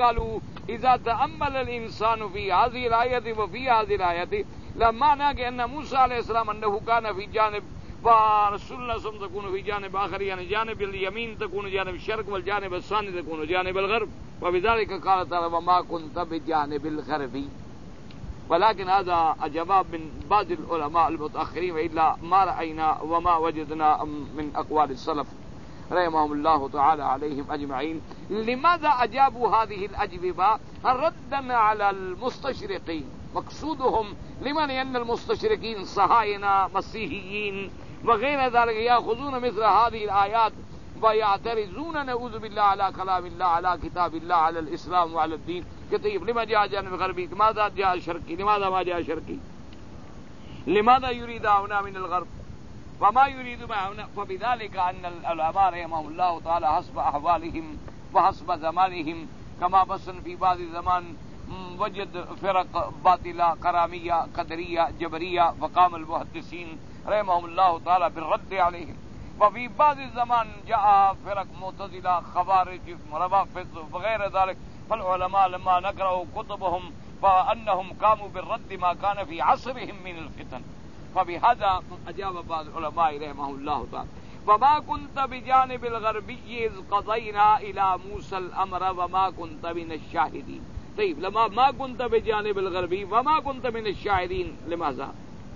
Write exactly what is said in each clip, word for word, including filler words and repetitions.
قالوا اذا تأمل الانسان في هذه الآية وفي هذه الآية لما معنى ان موسى عليه السلام انه كان في جانب ورسول الله صلى الله عليه وسلم تكون في جانب آخر، يعني جانب اليمين تكون جانب الشرق والجانب الثاني تكون جانب الغرب، وبذلك قال تعالى وما كنت بجانب الغرب. ولكن هذا جواب من بعض العلماء المتأخرين، وإلا ما رأينا وما وجدنا من أقوال السلف رحمهم الله تعالى عليهم أجمعين. لماذا أجابوا هذه الأجوبة ردا على المستشرقين؟ مقصودهم لمن أن المستشرقين صهاينة مسيحيين وغير ذلك يأخذون مثل هذه الآيات ويعترضون نعوذ بالله على كلام الله على كتاب الله على الإسلام وعلى الدين. كتيب لما جاء جانب غربي، لماذا جاء شرقي، لماذا ما جاء شرقي، لماذا يريد هنا من الغرب وما يريد ما هنا؟ فبذلك أن العلماء رحمهم الله تعالى حسب أحوالهم وحسب زمانهم، كما بسن في بعض الزمان وجد فرق باطلة كرامية قدرية جبرية فقام المحدثين رحمهم الله تعالى بالرد عليهم، وفي بعض الزمان جاء فرق معتزلة خوارج روافض وغير ذلك، فالعلماء لما نقرأوا كتبهم فأنهم قاموا بالرد ما كان في عصرهم من الفتن. فبهذا أجاب بعض العلماء رحمه الله تعالى وما كنت بجانب الغربي إذ قضينا إلى موسى الأمر وما كنت من الشاهدين. طيب لما ما كنت بجانب الغربي وما كنت من الشاهدين لماذا؟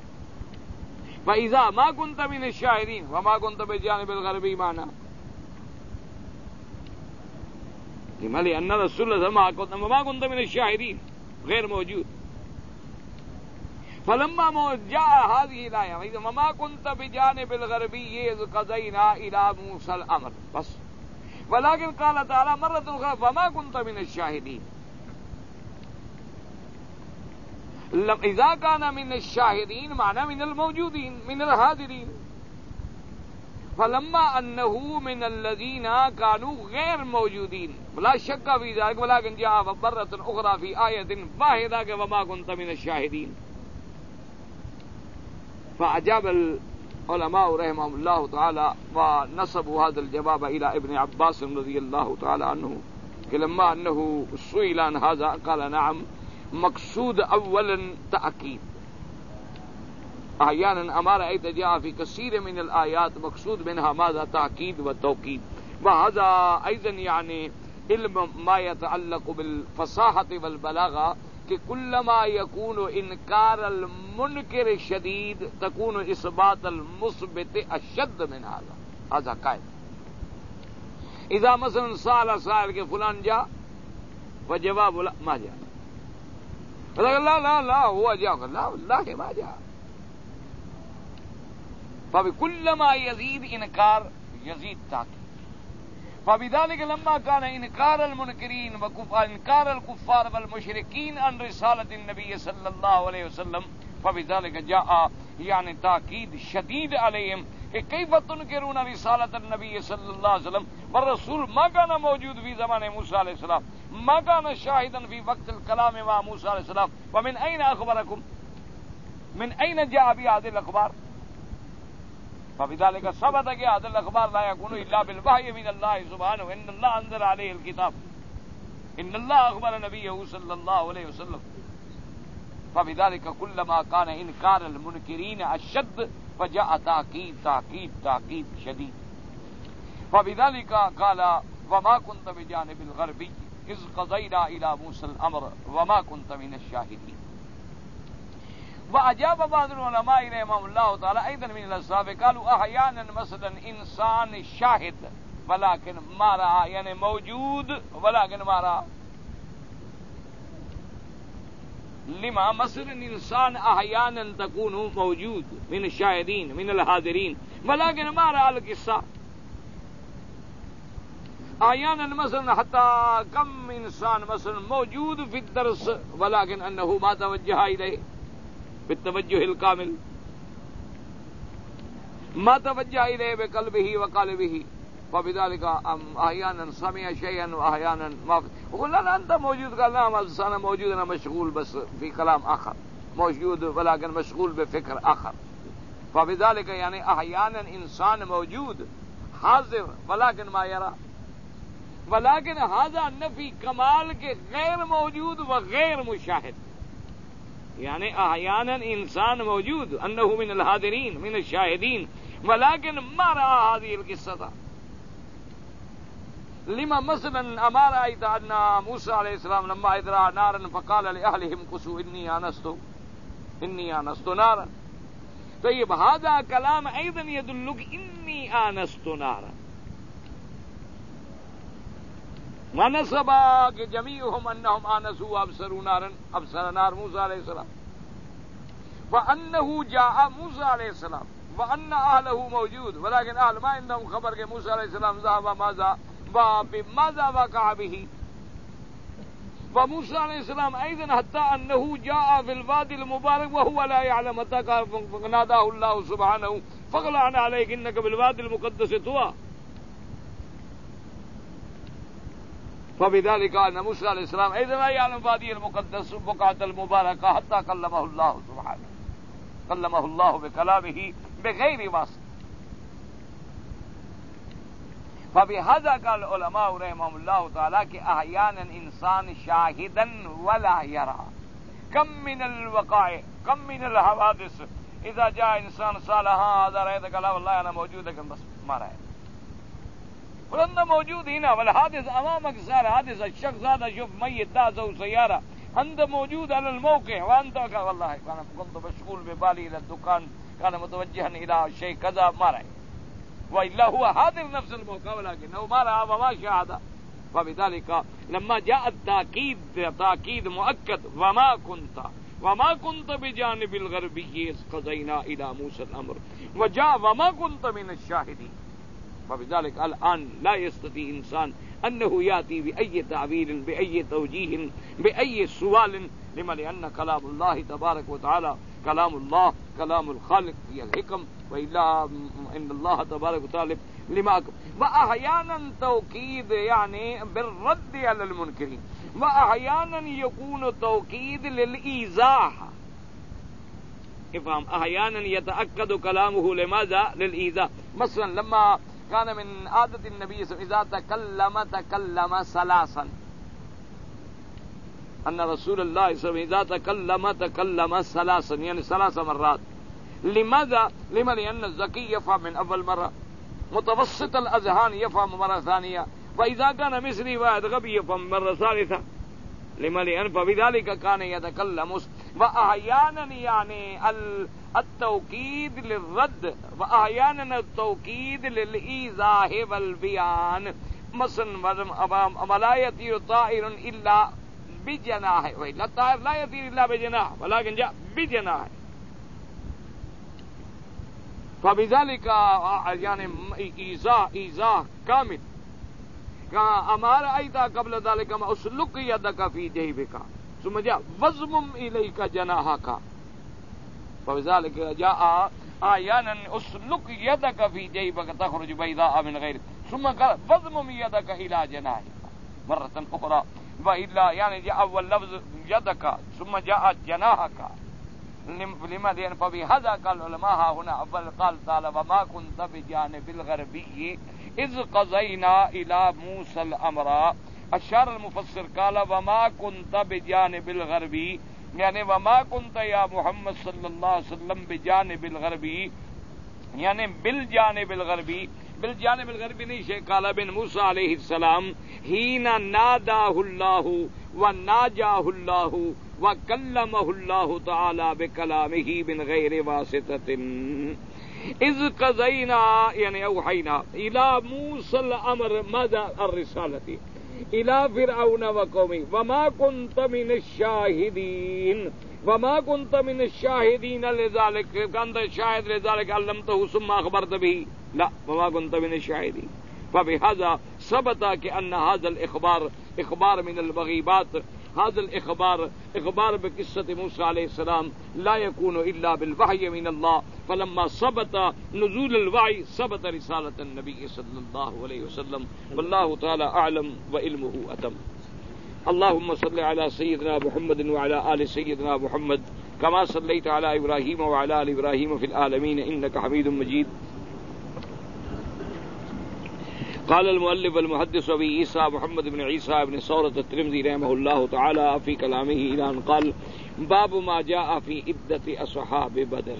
فإذا ما كنت من الشاهدين وما كنت بجانب الغربي معنى لما لأن رسول الله ما كنت من الشاهدين غير موجود. فلما جاء هذه الآية وما كنت بجانب الغربي إذ قضينا إلى موسى الأمر بس، ولكن قال تعالى مرة أخرى فما كنت من الشاهدين. إذا كان من الشاهدين معنى من الموجودين من الحاضرين، فلما أنه من الذين كانوا غير موجودين لا شك في ذلك، ولكن جاء مرة أخرى في آية واحدة وما كنت من الشاهدين. فأجاب العلماء رحمهم الله تعالى ونسبوا هذا الجواب إلى ابن عباس رضي الله تعالى عنه، لما أنه سئل عن هذا قال نعم مقصود اولا تأكيد. احيانا اما رأيت جاء في كثير من الآيات مقصود منها ماذا؟ تأكيد وتوكيد. وهذا ايضا يعني علم ما يتعلق بالفصاحة والبلاغة، کہ كلما يكون انكار المنكر الشديد تكون اثبات المثبت اشد من هذا. هذا قائد. اذا مثلا سأل سائل کہ فلان جاء وجواب لا ما جاء، لا لا لا هو جاء لا والله ما جاء. فبكلما يزيد انكار يزيد تاكيد. فبذلك لما كان انكار المنكرين وانكار الكفار والمشركين عن رسالة النبي صلى الله عليه وسلم، فبذلك جاء يعني تاكيد شديد عليهم کہ كيف تنكرون رسالة النبي صلى الله عليه وسلم والرسول ما كان موجود في زمان موسى عليه السلام، ما كان شاهدا في وقت الكلام مع موسى عليه السلام، ومن أين أخبركم؟ من أين جاء بهذه الأخبار؟ فبذلك ثبت کہ هذه الأخبار لا يكون إلا بالوحي من الله سبحانه، إن الله أنزل عليه الكتاب، إن الله أخبر نبيه صلى الله عليه وسلم. فبذلك كلما كان إنكار المنكرين أشد فجاء تأكيد تأكيد تأكيد شديد. فبذلك قال وما كنت بجانب الغربي إذ قضينا إلى موسى الأمر وما كنت من الشاهدين. وأجاب بعض العلماء رحمهم الله تعالى أيضا من الأسباب، قالوا أحيانا مثلا إنسان شاهد ولكن ما رأى، يعني موجود ولكن ما رأى. لما مثلا إنسان أحيانا تكون موجود من الشاهدين من الحاضرين ولكن ما رأى القصة. أحيانا مثلا حتى كم إنسان مثلا موجود في الدرس ولكن أنه ما توجه إليه بالتوجه الكامل، ما توجه إليه بقلبه وقالبه. فبذلك أحيانا سمع شيئا وأحيانا ما. وقال لا أنت موجود، قال لا أنا موجود أنا مشغول بس في كلام آخر، موجود ولكن مشغول بفكر آخر. فبذلك يعني أحيانا إنسان موجود حاضر ولكن ما يرى. ولیکن ھذا نفی کمال کے غیر موجود و غیر مشاہد، یعنی احیانا انسان موجود انہ من الحاضرین من الشاہدین ولیکن ما رأى هذه القصة. لما مثلا اما رأيت ان موسى عليه السلام لما اذ رأى نارا فقال لأهلهم كثوا اني آنست اني آنست نارا. طيب هذا كلام ايضا يدلك اني آنست نارا. ونسب جميعهم انهم آنسوا وابصروا نارا ابصر نار موسى عليه السلام، وانه جاء موسى عليه السلام وان اهله موجود ولكن اهل ما عندهم خبر کہ موسى عليه السلام ذهب ماذا وبماذا وقع به. وموسى عليه السلام ايضا حتى انه جاء في الوادي المبارك وهو لا يعلم متى ناداه الله سبحانه فاغلعن عليك انك بالوادي المقدس طوى. فبذلك ان موسى عليه السلام ايضا لا يعلم الوادي المقدس بقعة المباركة حتى كلمه الله سبحانه كلمه الله بكلامه بغير واسطة. فبهذا قال العلماء رحمهم الله تعالى کہ احيانا انسان شاهدا ولا يرى. كم من الوقائع كم من الحوادث اذا جاء انسان صالحا هذا رأيت قال والله انا موجود لكن بس ما رأيت. فلان موجود هنا والحادث امامك صار حادث الشخص هذا شوف ميت دازه سيارة انت موجود على الموقع وانت قال والله انا كنت مشغول ببالي الى الدكان كان متوجها الى شيء كذا ما رأيت. وإلا هو حاضر نفس الموقع ولكنه ما رأى وما شاهد. فبذلك لما جاء التأكيد تأكيد مؤكد وما كنت وما كنت بجانب الغربي إذ قضينا إلى موسى الأمر وجاء وما كنت من الشاهدين. فبذلك الآن لا يستطيع إنسان أنه يأتي بأي تعبير بأي توجيه بأي سؤال لما لأن كلام الله تبارك وتعالى كلام الله كلام الخالق هي الحكم وإلا إن الله تبارك وتعالى لما وأحيانا توكيد يعني بالرد على المنكرين وأحيانا يكون توكيد للإيذاء. افهم أحيانا يتأكد كلامه لماذا؟ للإيذاء. مثلا لما كان من عادة النبي صلى الله عليه وسلم إذا تكلم تكلم ثلاثا أن رسول الله صلى الله عليه وسلم إذا تكلم تكلم ثلاثا يعني ثلاث مرات. لماذا؟ لما لأن الذكي يفهم من أول مرة متوسط الأذهان يفهم مرة ثانية وإذا كان مصري واحد غبي يفهم مرة ثالثة. لما لأن فبذلك كان يتكلم. وأحيانا يعني التوكيد للرد وأحيانا التوكيد للإيذاء والبيان. مثلا ولا يطير طائر إلا بجناح وإلا الطائر لا يطير إلا بجناح ولكن جاء بجناح. فبذلك يعني إيذاء إيذاء كامل. کہا اما رأيت قبل ذلك ما اسلك يدك في جيبك ثم جاء وضمم إليك جناحك. فبذلك جاء أحيانا اسلك يدك في جيبك تخرج بيضاء من غير ثم قال وضمم يدك إلى جناحك مرة أخرى. وإلا يعني جاء أول لفظ يدك ثم جاء جناحك. لماذا؟ فبهذا قال العلماء هنا أول قال تعالى وما كنت بجانب الغربي إذ قضينا إلى موسى الأمر. أشار المفسر قال وما كنت بجانب الغربي يعني وما كنت يا محمد صلى الله عليه وسلم بجانب الغربي يعني بالجانب الغربي. بالجانب الغربي نہیں شيء قال بن موسى عليه السلام حين ناداه الله وناجاه الله وكلمه الله تعالى بكلامه من غير واسطة. إذ قضينا يعني أوحينا إلى موسى الأمر ماذا؟ الرسالة إلى فرعون وقومه وما كنت من الشاهدين وما كنت من الشاهدين لذلك كنت شاهد لذلك علمته ثم أخبرت به لا وما كنت من الشاهدين. فبهذا ثبت كأن هذا الإخبار إخبار من البغيبات. هذا الإخبار إخبار بقصة موسى عليه السلام لا يكون إلا بالوحي من الله. فلما ثبت نزول الوحي ثبت رسالة النبي صلى الله عليه وسلم. والله تعالى أعلم وعلمه أتم. اللهم صل على سيدنا محمد وعلى آل سيدنا محمد كما صليت على إبراهيم وعلى آل إبراهيم في العالمين إنك حميد مجيد. قال المؤلف المحدث أبي عيسى محمد بن عيسى بن ثورة الترمذي رحمه الله تعالى في كلامه إلى أن قال باب ما جاء في عدة أصحاب بدر.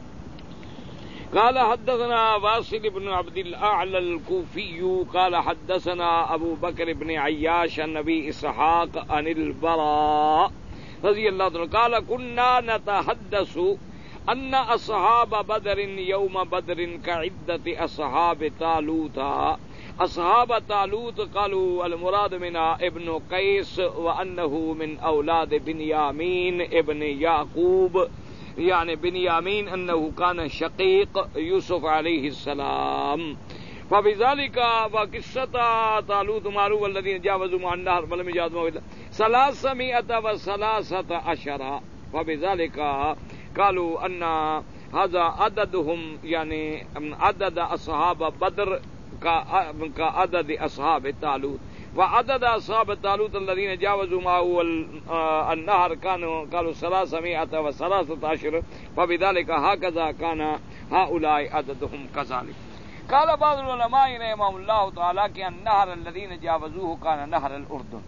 قال حدثنا واصل بن عبد الأعلى الكوفي قال حدثنا أبو بكر بن عياش عن أبي إسحاق عن البراء رضي الله عنه قال كنا نتحدث أن أصحاب بدر يوم بدر كعدة أصحاب طالوت. أصحاب طالوت قالوا المراد منها ابن قيس وأنه من أولاد بنيامين ابن يعقوب، يعني بنيامين أنه كان شقيق يوسف عليه السلام. فبذلك وقصة طالوت معروف الذين جاوزوا مع النهر ولم يجاوزوا ثلاثمائة وثلاثة عشر. فبذلك قالوا أن هذا عددهم يعني عدد أصحاب بدر كعدد أصحاب طالوت، وعدد أصحاب طالوت الذين جاوزوا معه النهر كانوا قالوا ثلاثمائة وثلاثة عشر. فبذلك هكذا كان هؤلاء عددهم كذلك. قال بعض العلماء رحمهم الله تعالى کہ النهر الذين جاوزوه كان نهر الأردن.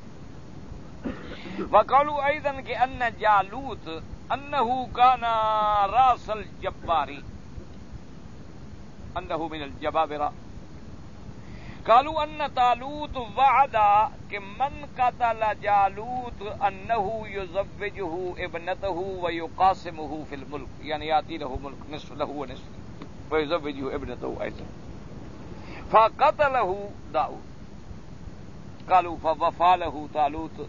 وقالوا أيضا كأن جالوت أنه كان رأس الجبار، أنه من الجبابرة. قالوا أن طالوت وعد كمن قتل جالوت أنه يزوجه ابنته ويقاسمه في الملك، يعني يأتي له ملك نصف له ونصف ويزوجه ابنته أيضا. فقتله داود. قالوا فوفى له طالوت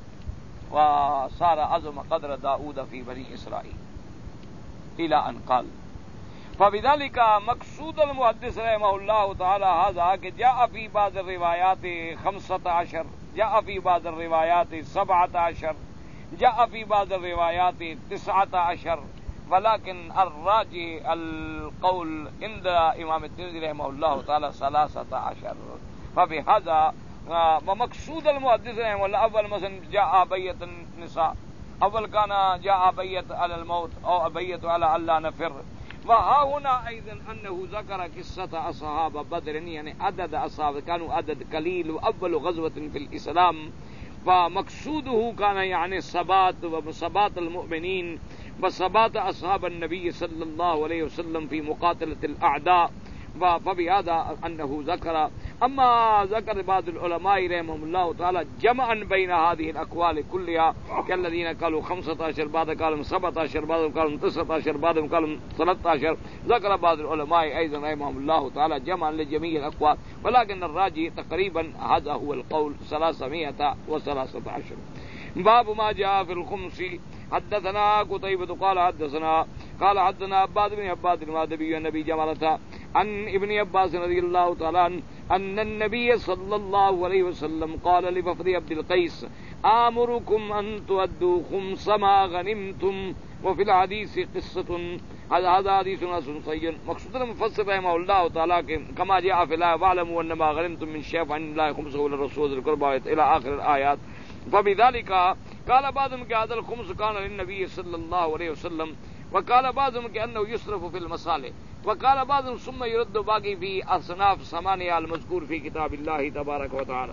وصار عظم قدر داود في بني إسرائيل إلى أن قال. فبذلك مقصود المحدث رحمه الله تعالى هذا کہ جاء في بعض الروايات خمسة عشر، جاء في بعض الروايات سبعة عشر، جاء في بعض الروايات تسعة عشر، ولكن الراجح القول عند امام الترمذي رحمه الله تعالى ثلاثة عشر. فبهذا ومقصود المحدث رحمه الله اول مثلا جاء بيت النساء، اول كان جاء بيت على الموت او بيت على الا نفر. وها هنا ايضا انه ذكر قصة اصحاب بدر، يعني عدد اصحاب كانوا عدد قليل واول غزوة في الاسلام، ومقصوده كان يعني ثبات وثبات المؤمنين وثبات اصحاب النبي صلى الله عليه وسلم في مقاتلة الاعداء. فبهذا انه ذكر. اما ذكر بعض العلماء رحمهم الله تعالى جمعا بين هذه الاقوال كلها كالذين قالوا خمسة عشر، بعض قالوا سبعة عشر، بعضهم قالوا تسعة عشر، بعضهم قالوا ثلاثة عشر. ذكر بعض العلماء ايضا رحمهم الله تعالى جمعا لجميع الاقوال، ولكن الراجح تقريبا هذا هو القول ثلاثمائة وثلاثة عشر. باب ما جاء في الخمس. حدثنا قتيبة قال حدثنا قال حدثنا عباد بن عباد المادبي النبي جمالته عن ابن عباس رضي الله تعالى عنه أن النبي صلى الله عليه وسلم قال لوفد عبد القيس آمركم أن تؤدوا خمس ما غنمتم. وفي الحديث قصة، هذا حديث حسن صحيح. مقصود المفسر رحمه الله تعالى كما جاء في الآية واعلموا أن ما غنمتم من شيء فإن الله خمسه للرسول ذي القربى إلى آخر الآيات. فبذلك قال بعضهم هذا الخمس كان للنبي صلى الله عليه وسلم، وقال بعضهم كأنه يصرف في المصالح، وقال بعضهم ثم يرد باقي في أصناف ثمانية المذكور في كتاب الله تبارك وتعالى.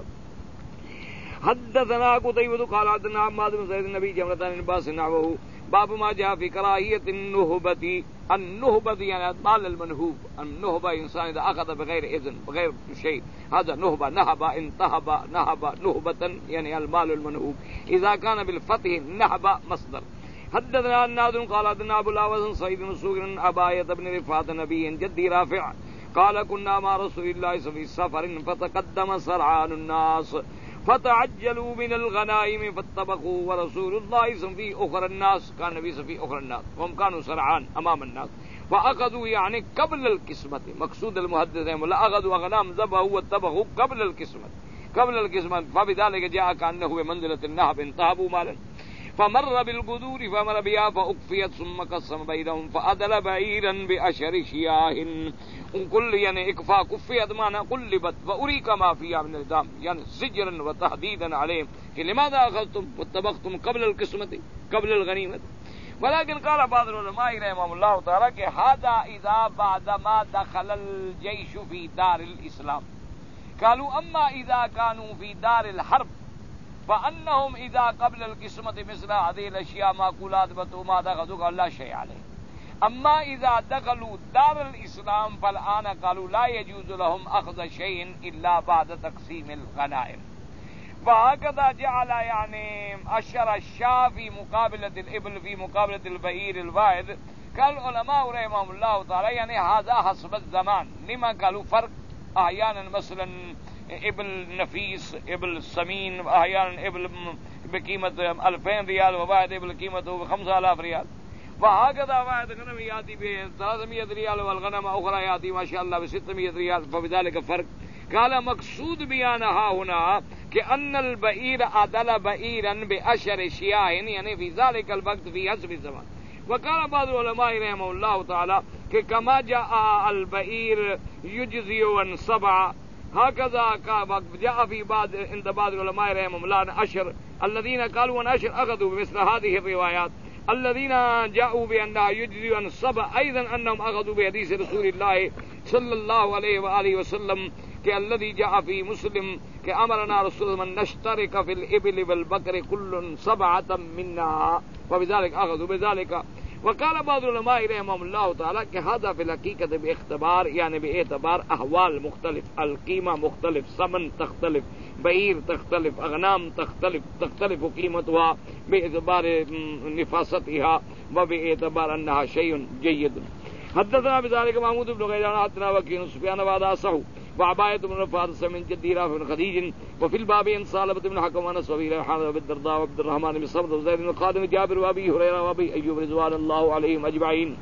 حدثنا قتيبة قال حدثنا عماد بن زيد النبي جمرة عن عباس نحوه. باب ما جاء في كراهية النهبة. النهبة يعني مال المنهوب. النهبة إنسان إذا أخذ بغير إذن بغير شيء، هذا نهبة. نهب انتهب نهب نهبة يعني المال المنهوب. إذا كان بالفتح نهب مصدر. حدثنا النادر قال حدثنا ابو الاوس سعيد بن سوق ابايه بن رفاعه نبي جدي رافع قال كنا مع رسول الله في سفر فتقدم سرعان الناس فتعجلوا من الغنائم فاتبقوا ورسول الله في اخر الناس، كان النبي في اخر الناس وهم كانوا سرعان امام الناس، فاخذوا يعني قبل القسمه. مقصود المحدث ولا اخذوا اغنام ذبحوا واتبقوا قبل القسمه قبل القسمه. فبذلك جاء كانه بمنزله النهب انتهبوا مالا. فمر بالقدور فمر بها فأكفيت ثم قسم بينهم فأدل بعيرا بأشر شياه. كل يعني إكفاء كفيت معنى قلبت فأريك ما فيها من الدم، يعني زجرا وتهديدا عليهم لماذا أخذتم واتبقتم قبل القسمة قبل الغنيمة. ولكن قال بعض العلماء رحمهم الله تعالى کہ هذا إذا بعدما دخل الجيش في دار الإسلام، قالوا اما اذا كانوا في دار الحرب فانهم اذا قبل القسمة مثل هذه الاشياء معقولات بتوما دخلوا لا شيء عليه. اما اذا دخلوا دار الاسلام فالان قالوا لا يجوز لهم اخذ شيء الا بعد تقسيم الغنائم. وهكذا جعل يعني اشر الشاة في مقابلة الابل في مقابلة البعير الواحد. قال العلماء رحمهم الله تعالى يعني هذا حسب الزمان. لما قالوا فرق؟ احيانا مثلا ابل نفيس ابل سمين احيانا ابل بقيمة ألفين ريال وواحد ابل قيمته خمسة آلاف ريال. وهكذا واحد غنم ياتي ب ثلاثمائة ريال والغنم اخرى ياتي ما شاء الله ب ستمائة ريال، فبذلك فرق. قال مقصود بیانها هنا كأن البعير عدل بعيرا بأشر شياه يعني في ذلك الوقت في حسب الزمان. وقال بعض العلماء رحمه الله تعالى کہ كما جاء البعير يجزي عن سبع هكذا جاء في بعض عند بعض العلماء رحمهم الله أشر الذين قالوا عن أشر أخذوا بمثل هذه الروايات. الذين جاءوا بأنها يجزي عن سبع أيضا أنهم أخذوا بحديث رسول الله صلى الله عليه وآله وسلم الذي جاء في مسلم کہ امرنا رسول من نشترك في الابل والبقر كل سبعة منا وبذلك اخذوا بذلك. وقال بعض العلماء رحمهم الله تعالى کہ هذا في الحقيقة باختبار يعني باعتبار احوال مختلف، القيمة مختلف، ثمن تختلف، بعير تختلف، اغنام تختلف تختلف قيمتها باعتبار نفاستها وباعتبار انها شيء جيد. حدثنا بذلك محمود بن غيلان حدثنا وكيع سفيان وهذا صحو وعباية بن فارس من جدي رافع بن خديج. وفي الباب عن سالبة بن حكم وانس وابي ريحان وابي الدرداء وعبد الرحمن بن صمت وزيد بن خالد جابر وابي هريرة وابي ايوب رضوان الله عليهم اجمعين.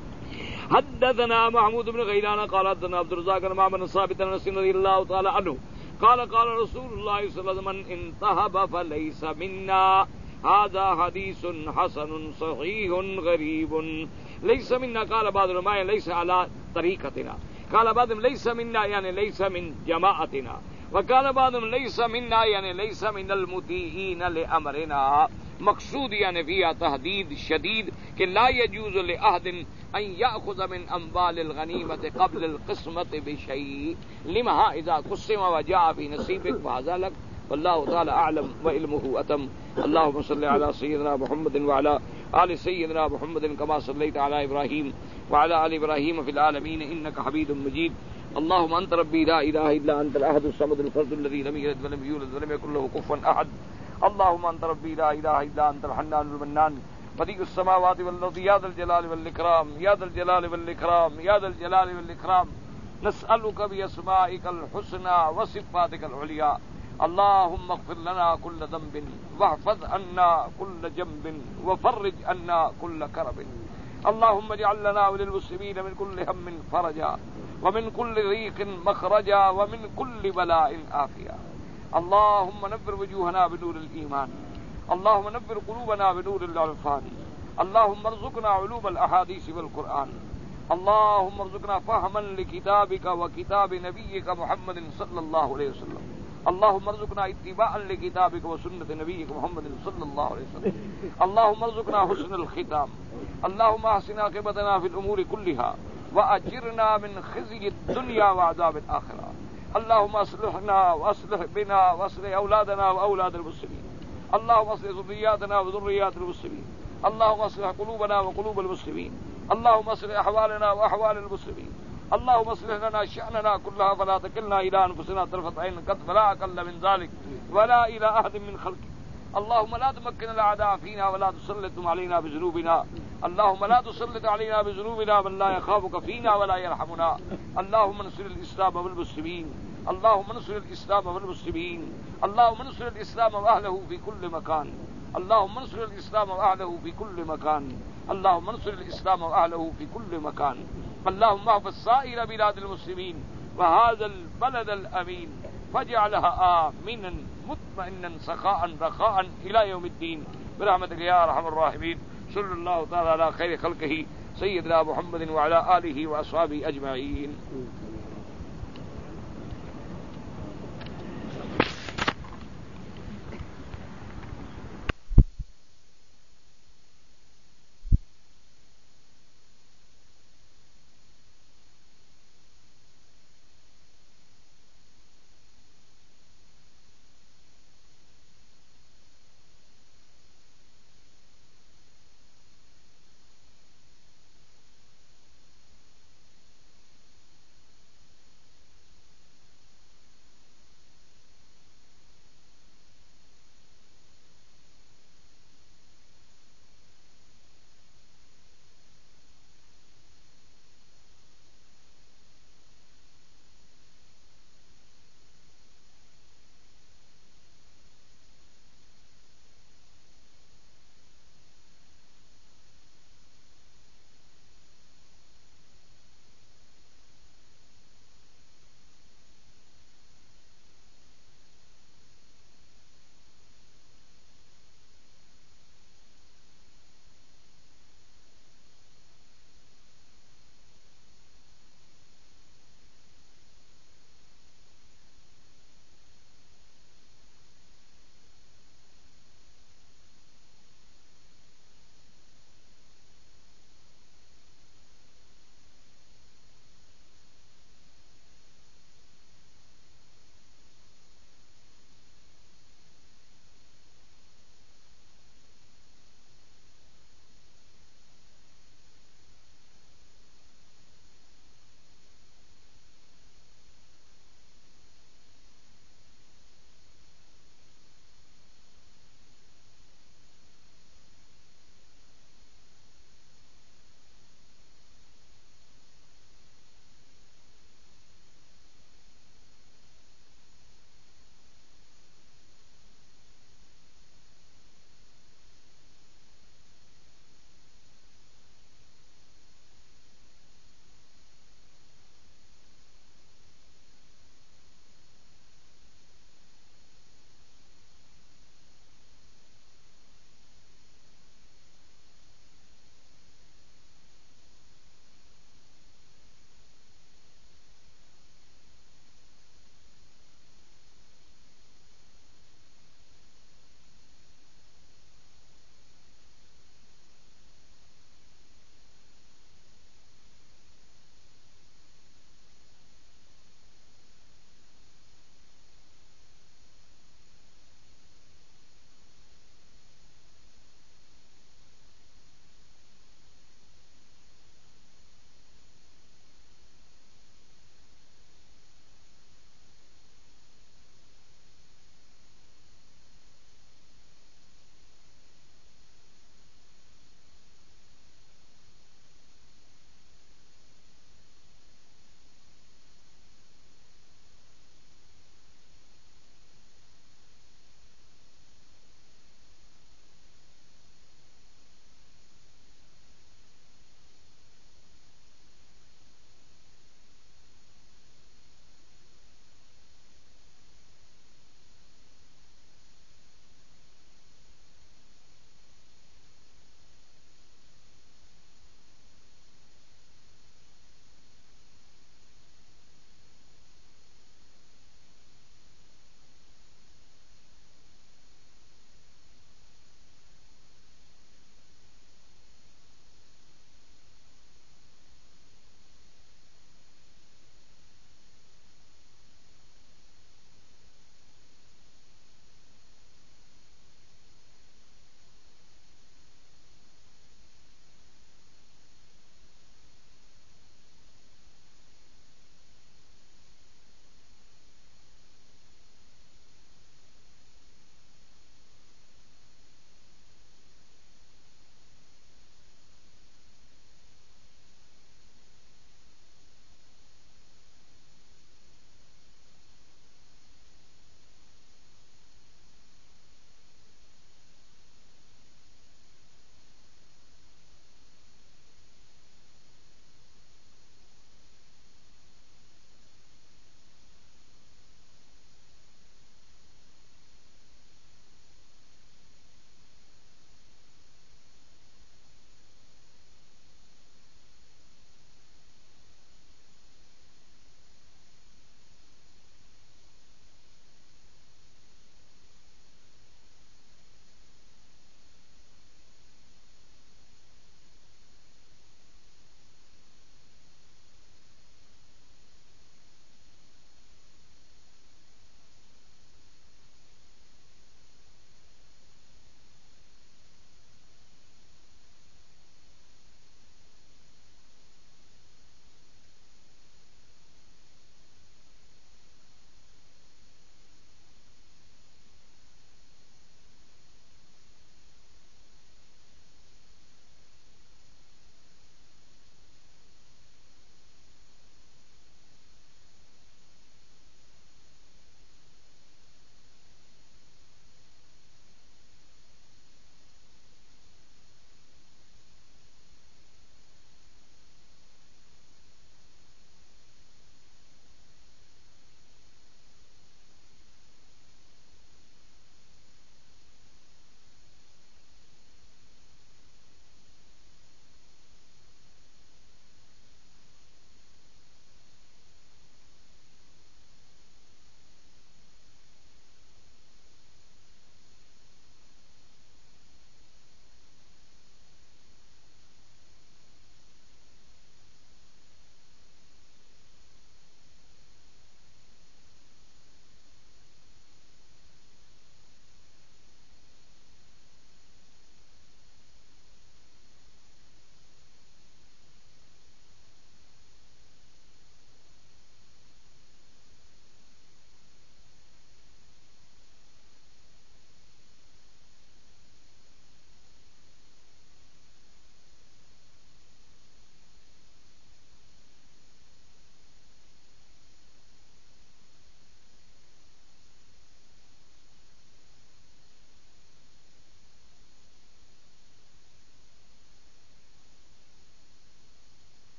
حدثنا محمود بن غيلان قال حدثنا عبد الرزاق بن معمر ثابت بن انس رضي الله تعالى عنه قال قال رسول الله صلى الله عليه وسلم من انتهب فليس منا. هذا حديث حسن صحيح غريب. ليس منا قال بعض العلماء ليس على طريقتنا، قال بعضهم ليس منا يعني ليس من جماعتنا، وقال بعضهم ليس منا يعني ليس من المطيعين لأمرنا. مقصود يعني فيها تهديد شديد کہ لا يجوز لأحد أن يأخذ من أموال الغنيمة قبل القسمة بشيء لما إذا قسم وجاء في نصيبك فهذا لك والله تعالى أعلم وعلمه أتم. اللهم صل على سيدنا محمد وعلى آل سيدنا محمد كما صليت على إبراهيم وعلى آل إبراهيم في العالمين إنك حميد مجيد. اللهم أنت ربي لا إله إلا أنت الأحد الصمد الفرد الذي لم يلد ولم يولد ولم يكن له كفوا أحد. اللهم أنت ربي لا إله إلا أنت الحنان المنان بديع السماوات والأرض يا ذا الجلال والإكرام يا ذا الجلال والإكرام يا ذا الجلال والإكرام. نسألك بأسمائك الحسنى وصفاتك العليا اللهم اغفر لنا كل ذنب واحفظ عنا كل جنب وفرج عنا كل كرب. اللهم اجعل لنا وللمسلمين من كل هم فرجا ومن كل ضيق مخرجا ومن كل بلاء عافيا. اللهم نور وجوهنا بنور الإيمان، اللهم نور قلوبنا بنور العرفان، اللهم ارزقنا علوم الأحاديث والقرآن، اللهم ارزقنا فهما لكتابك وكتاب نبيك محمد صلى الله عليه وسلم، اللهم ارزقنا اتباعا لكتابك وسنة نبيك محمد صلى الله عليه وسلم، اللهم ارزقنا حسن الختام، اللهم احسن عاقبتنا في الأمور كلها وأجرنا من خزي الدنيا وعذاب الآخرة. اللهم اصلحنا واصلح بنا واصلح أولادنا وأولاد المسلمين، اللهم اصلح ذرياتنا وذريات المسلمين، اللهم اصلح قلوبنا وقلوب المسلمين، اللهم اصلح أحوالنا وأحوال المسلمين، اللهم اصلح لنا شأننا كلها فلا تكلنا إلى أنفسنا طرفة عين قد ولا أقل من ذلك ولا إلى أحد من خلقك. اللهم لا تمكن الأعداء فينا ولا تسلطهم علينا بذنوبنا، اللهم لا تسلط علينا بذنوبنا من لا يخافك فينا ولا يرحمنا. اللهم انصر الإسلام والمسلمين، اللهم انصر الإسلام والمسلمين، اللهم انصر الإسلام وأهله في كل مكان، اللهم انصر الإسلام وأهله في كل مكان، اللهم انصر الإسلام وأهله في كل مكان. اللهم احفظ سائر بلاد المسلمين وهذا البلد الأمين فاجعلها آمنا مطمئنا سخاء رخاء إلى يوم الدين برحمتك يا أرحم الراحمين. صلى الله تعالى على خير خلقه سيدنا محمد وعلى آله وأصحابه أجمعين.